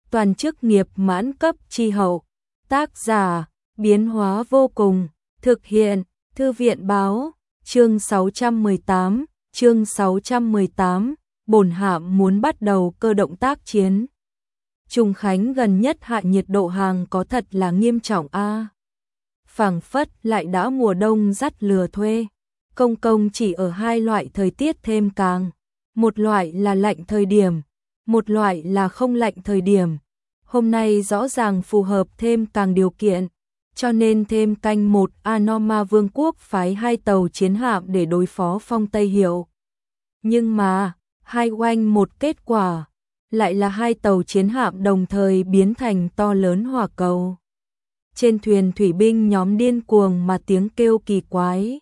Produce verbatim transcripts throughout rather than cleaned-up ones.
toàn chức nghiệp mãn cấp chi hậu. Tác giả, biến hóa vô cùng, thực hiện, Thư viện báo, chương sáu trăm mười tám, chương sáu trăm mười tám, bổn hạm muốn bắt đầu cơ động tác chiến. Trùng Khánh gần nhất hạ nhiệt độ hàng có thật là nghiêm trọng a. À. Phảng phất lại đã mùa đông dắt lừa thuê. Công công chỉ ở hai loại thời tiết thêm càng. Một loại là lạnh thời điểm, một loại là không lạnh thời điểm. Hôm nay rõ ràng phù hợp thêm càng điều kiện, cho nên thêm canh một Anoma Vương quốc phái hai tàu chiến hạm để đối phó Phong Tây Hiệu. Nhưng mà, hai oanh một kết quả, lại là hai tàu chiến hạm đồng thời biến thành to lớn hỏa cầu. Trên thuyền thủy binh nhóm điên cuồng mà tiếng kêu kỳ quái.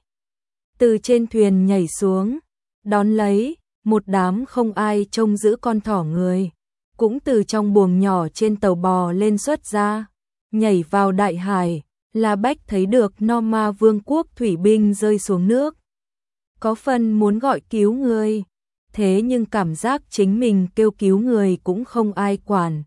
Từ trên thuyền nhảy xuống, đón lấy, một đám không ai trông giữ con thỏ người, cũng từ trong buồng nhỏ trên tàu bò lên xuất ra, nhảy vào đại hải, La Bách thấy được Noma Vương quốc thủy binh rơi xuống nước. Có phần muốn gọi cứu người, thế nhưng cảm giác chính mình kêu cứu người cũng không ai quản.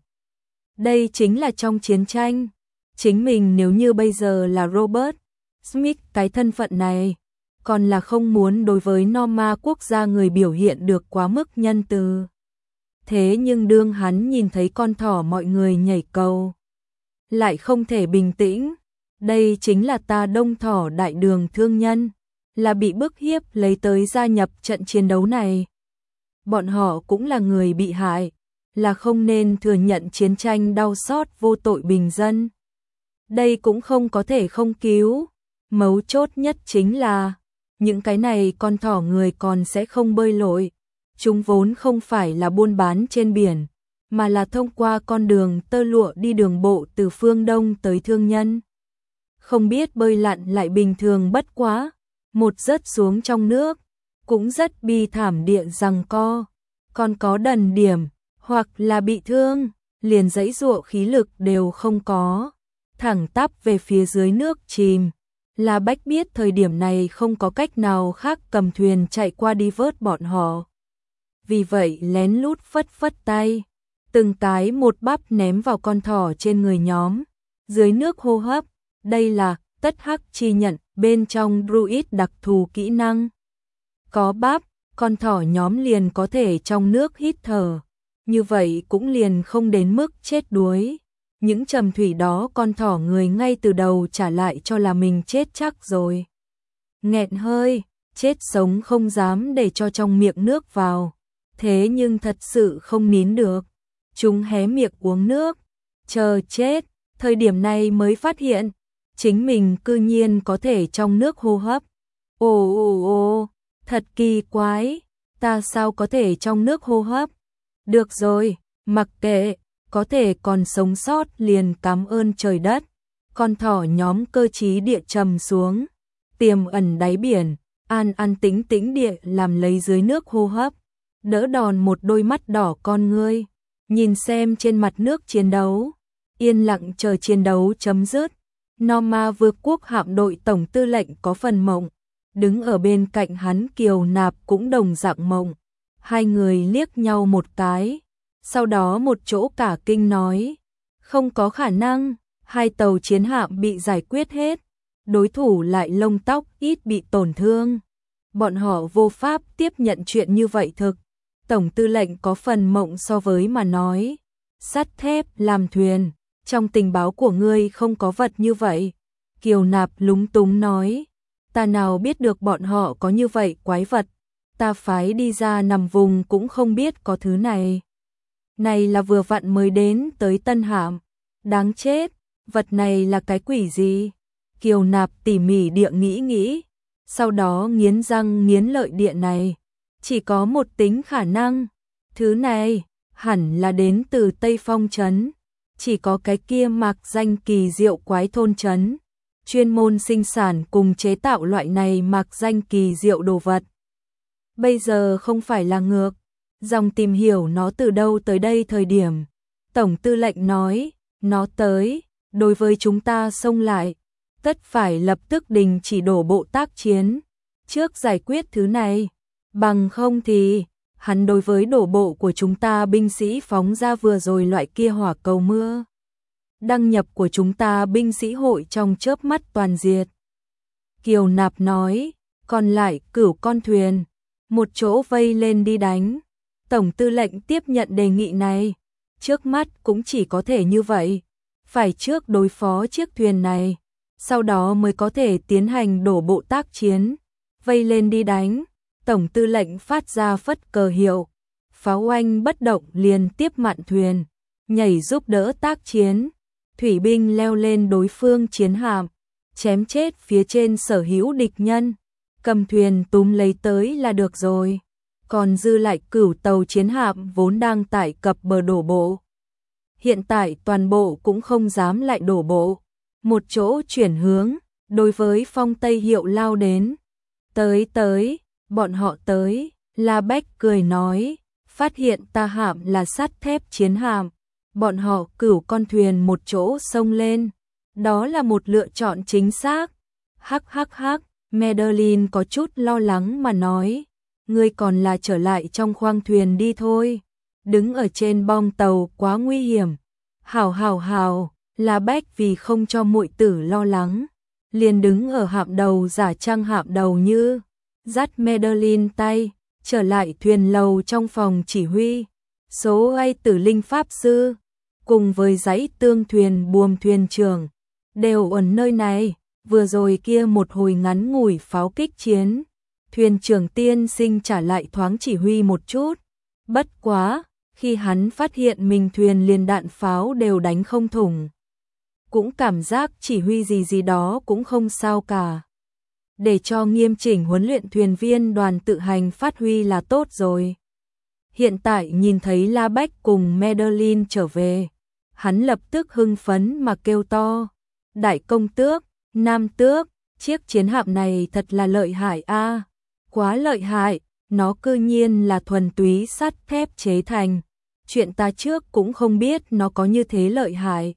Đây chính là trong chiến tranh, chính mình nếu như bây giờ là Robert Smith cái thân phận này, còn là không muốn đối với Noma quốc gia người biểu hiện được quá mức nhân từ. Thế nhưng đương hắn nhìn thấy con thỏ mọi người nhảy cầu, lại không thể bình tĩnh. Đây chính là ta Đông Thỏ đại đường thương nhân, là bị bức hiếp lấy tới gia nhập trận chiến đấu này. Bọn họ cũng là người bị hại, là không nên thừa nhận chiến tranh đau xót vô tội bình dân. Đây cũng không có thể không cứu, mấu chốt nhất chính là những cái này con thỏ người còn sẽ không bơi lội. Chúng vốn không phải là buôn bán trên biển, mà là thông qua con đường tơ lụa đi đường bộ từ phương Đông tới thương nhân. Không biết bơi lặn lại bình thường bất quá, một rớt xuống trong nước, cũng rất bi thảm địa giằng co, còn có đần điểm, hoặc là bị thương, liền giãy giụa khí lực đều không có, thẳng tắp về phía dưới nước chìm. La Bách biết thời điểm này không có cách nào khác cầm thuyền chạy qua đi vớt bọn họ. Vì vậy lén lút phất phất tay, từng cái một bắp ném vào con thỏ trên người nhóm, dưới nước hô hấp. Đây là tất hắc chi nhận bên trong druid đặc thù kỹ năng. Có bắp, con thỏ nhóm liền có thể trong nước hít thở, như vậy cũng liền không đến mức chết đuối. Những trầm thủy đó con thỏ người ngay từ đầu trả lại cho là mình chết chắc rồi. Nghẹn hơi, chết sống không dám để cho trong miệng nước vào. Thế nhưng thật sự không nín được. Chúng hé miệng uống nước, chờ chết, thời điểm này mới phát hiện. Chính mình cư nhiên có thể trong nước hô hấp. Ồ ồ ồ, thật kỳ quái, ta sao có thể trong nước hô hấp? Được rồi, mặc kệ, có thể còn sống sót liền cảm ơn trời đất. Con thỏ nhóm cơ trí địa trầm xuống, tiềm ẩn đáy biển, an an tĩnh tĩnh địa làm lấy dưới nước hô hấp, đỡ đòn một đôi mắt đỏ con ngươi, nhìn xem trên mặt nước chiến đấu, yên lặng chờ chiến đấu chấm dứt. Noma Vương quốc hạm đội tổng tư lệnh có phần mộng, đứng ở bên cạnh hắn Kiều Nạp cũng đồng dạng mộng. Hai người liếc nhau một cái, sau đó một chỗ cả kinh nói, không có khả năng, hai tàu chiến hạm bị giải quyết hết, đối thủ lại lông tóc ít bị tổn thương. Bọn họ vô pháp tiếp nhận chuyện như vậy thực. Tổng tư lệnh có phần mộng so với mà nói, sắt thép làm thuyền. Trong tình báo của ngươi không có vật như vậy. Kiều Nạp lúng túng nói, ta nào biết được bọn họ có như vậy quái vật, ta phái đi ra nằm vùng cũng không biết có thứ này. Này là vừa vặn mới đến tới Tân Hạm, đáng chết, vật này là cái quỷ gì? Kiều Nạp tỉ mỉ địa nghĩ nghĩ, sau đó nghiến răng nghiến lợi địa này, chỉ có một tính khả năng, thứ này hẳn là đến từ Tây Phong Trấn. Chỉ có cái kia mạc danh kỳ diệu quái thôn trấn, chuyên môn sinh sản cùng chế tạo loại này mạc danh kỳ diệu đồ vật. Bây giờ không phải là ngược, dòng tìm hiểu nó từ đâu tới đây thời điểm. Tổng tư lệnh nói, nó tới, đối với chúng ta xông lại, tất phải lập tức đình chỉ đổ bộ tác chiến, trước giải quyết thứ này, bằng không thì Hắn đối với đổ bộ của chúng ta binh sĩ phóng ra vừa rồi loại kia hỏa cầu mưa. Đăng nhập của chúng ta binh sĩ hội trong chớp mắt toàn diệt. Kiều Nạp nói, còn lại cửu con thuyền, một chỗ vây lên đi đánh. Tổng tư lệnh tiếp nhận đề nghị này, trước mắt cũng chỉ có thể như vậy, phải trước đối phó chiếc thuyền này, sau đó mới có thể tiến hành đổ bộ tác chiến, vây lên đi đánh. Tổng tư lệnh phát ra phất cờ hiệu, pháo oanh bất động liền tiếp mạn thuyền, nhảy giúp đỡ tác chiến. Thủy binh leo lên đối phương chiến hạm, chém chết phía trên sở hữu địch nhân, cầm thuyền túm lấy tới là được rồi. Còn dư lại cửu tàu chiến hạm vốn đang tại cập bờ đổ bộ. Hiện tại toàn bộ cũng không dám lại đổ bộ, một chỗ chuyển hướng, đối với phong Tây Hiệu lao đến. Tới tới, bọn họ tới, La Bách cười nói, phát hiện ta hạm là sắt thép chiến hạm, bọn họ cửu con thuyền một chỗ xông lên, đó là một lựa chọn chính xác. Hắc hắc hắc, Madeline có chút lo lắng mà nói, ngươi còn là trở lại trong khoang thuyền đi thôi, đứng ở trên bong tàu quá nguy hiểm. Hảo hảo hảo, La Bách vì không cho muội tử lo lắng, liền đứng ở hạm đầu giả trang hạm đầu như, dắt Madeline tay, trở lại thuyền lầu trong phòng chỉ huy. Số ai tử linh pháp sư, cùng với dãy tương thuyền buồm thuyền trưởng, đều ở nơi này, vừa rồi kia một hồi ngắn ngủi pháo kích chiến. Thuyền trưởng tiên sinh trả lại thoáng chỉ huy một chút, bất quá, khi hắn phát hiện mình thuyền liền đạn pháo đều đánh không thủng. Cũng cảm giác chỉ huy gì gì đó cũng không sao cả. Để cho nghiêm chỉnh huấn luyện thuyền viên đoàn tự hành phát huy là tốt rồi. Hiện tại nhìn thấy La Bách cùng Madeline trở về, hắn lập tức hưng phấn mà kêu to. Đại công tước, nam tước, chiếc chiến hạm này thật là lợi hại a, quá lợi hại, nó cư nhiên là thuần túy sắt thép chế thành. Chuyện ta trước cũng không biết nó có như thế lợi hại.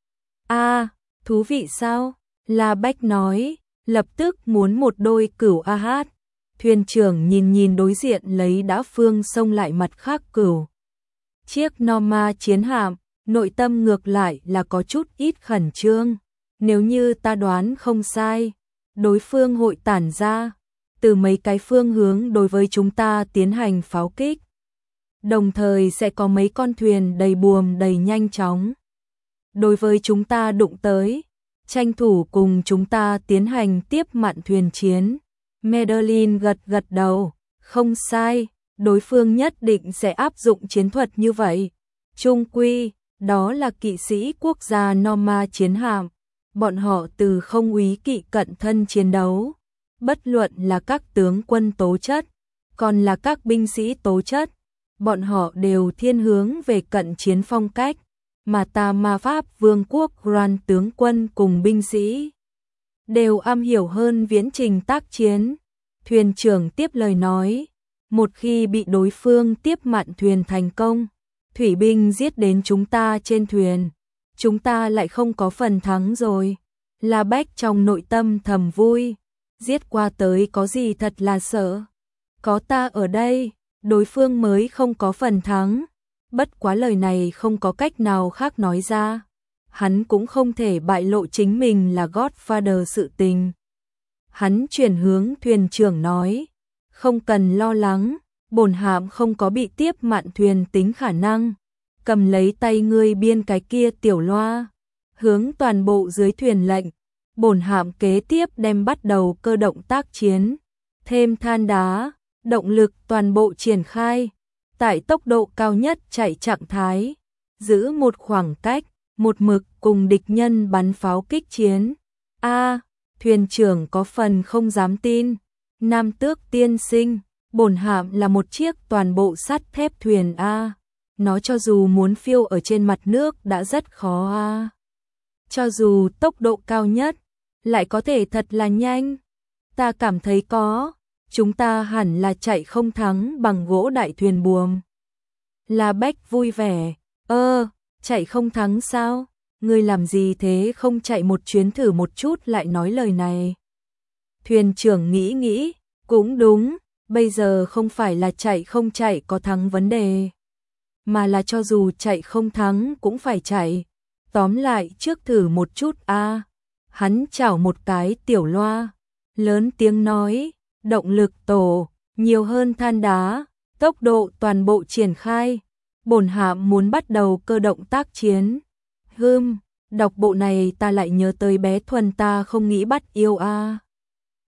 A, thú vị sao? La Bách nói, lập tức muốn một đôi cửu a hát. Thuyền trưởng nhìn nhìn đối diện lấy đã phương xông lại mặt khác cửu. Chiếc Norma chiến hạm, nội tâm ngược lại là có chút ít khẩn trương. Nếu như ta đoán không sai, đối phương hội tản ra từ mấy cái phương hướng đối với chúng ta tiến hành pháo kích. Đồng thời sẽ có mấy con thuyền đầy buồm đầy nhanh chóng đối với chúng ta đụng tới, tranh thủ cùng chúng ta tiến hành tiếp mạn thuyền chiến. Madeline gật gật đầu, không sai, đối phương nhất định sẽ áp dụng chiến thuật như vậy. Trung quy, đó là kỵ sĩ quốc gia Norma chiến hạm, bọn họ từ không úy kỵ cận thân chiến đấu, bất luận là các tướng quân tố chất, còn là các binh sĩ tố chất, bọn họ đều thiên hướng về cận chiến phong cách, mà ta Ma Pháp Vương quốc Grand tướng quân cùng binh sĩ đều am hiểu hơn viễn trình tác chiến. Thuyền trưởng tiếp lời nói, một khi bị đối phương tiếp mạn thuyền thành công, thủy binh giết đến chúng ta trên thuyền, chúng ta lại không có phần thắng rồi. La Bách trong nội tâm thầm vui, giết qua tới có gì thật là sợ, có ta ở đây, đối phương mới không có phần thắng. Bất quá lời này không có cách nào khác nói ra, hắn cũng không thể bại lộ chính mình là Godfather sự tình. Hắn chuyển hướng thuyền trưởng nói, không cần lo lắng, bổn hạm không có bị tiếp mạn thuyền tính khả năng. Cầm lấy tay ngươi biên cái kia tiểu loa, hướng toàn bộ dưới thuyền lệnh, bổn hạm kế tiếp đem bắt đầu cơ động tác chiến, thêm than đá, động lực toàn bộ triển khai, tại tốc độ cao nhất chạy trạng thái, giữ một khoảng cách, một mực cùng địch nhân bắn pháo kích chiến. A, thuyền trưởng có phần không dám tin, nam tước tiên sinh, bổn hạm là một chiếc toàn bộ sắt thép thuyền A, nó cho dù muốn phiêu ở trên mặt nước đã rất khó A. Cho dù tốc độ cao nhất, lại có thể thật là nhanh, ta cảm thấy có, chúng ta hẳn là chạy không thắng bằng gỗ đại thuyền buồm. La Bách vui vẻ, ơ, chạy không thắng sao? Ngươi làm gì thế, không chạy một chuyến thử một chút lại nói lời này. Thuyền trưởng nghĩ nghĩ, cũng đúng, Bây giờ không phải là chạy không chạy có thắng vấn đề, mà là cho dù chạy không thắng cũng phải chạy. Tóm lại trước thử một chút a. Hắn chảo một cái tiểu loa, lớn tiếng nói, động lực tổ, nhiều hơn than đá, tốc độ toàn bộ triển khai. Bổn hạ muốn bắt đầu cơ động tác chiến. Hừm, đọc bộ này ta lại nhớ tới bé Thuần ta không nghĩ bắt yêu a.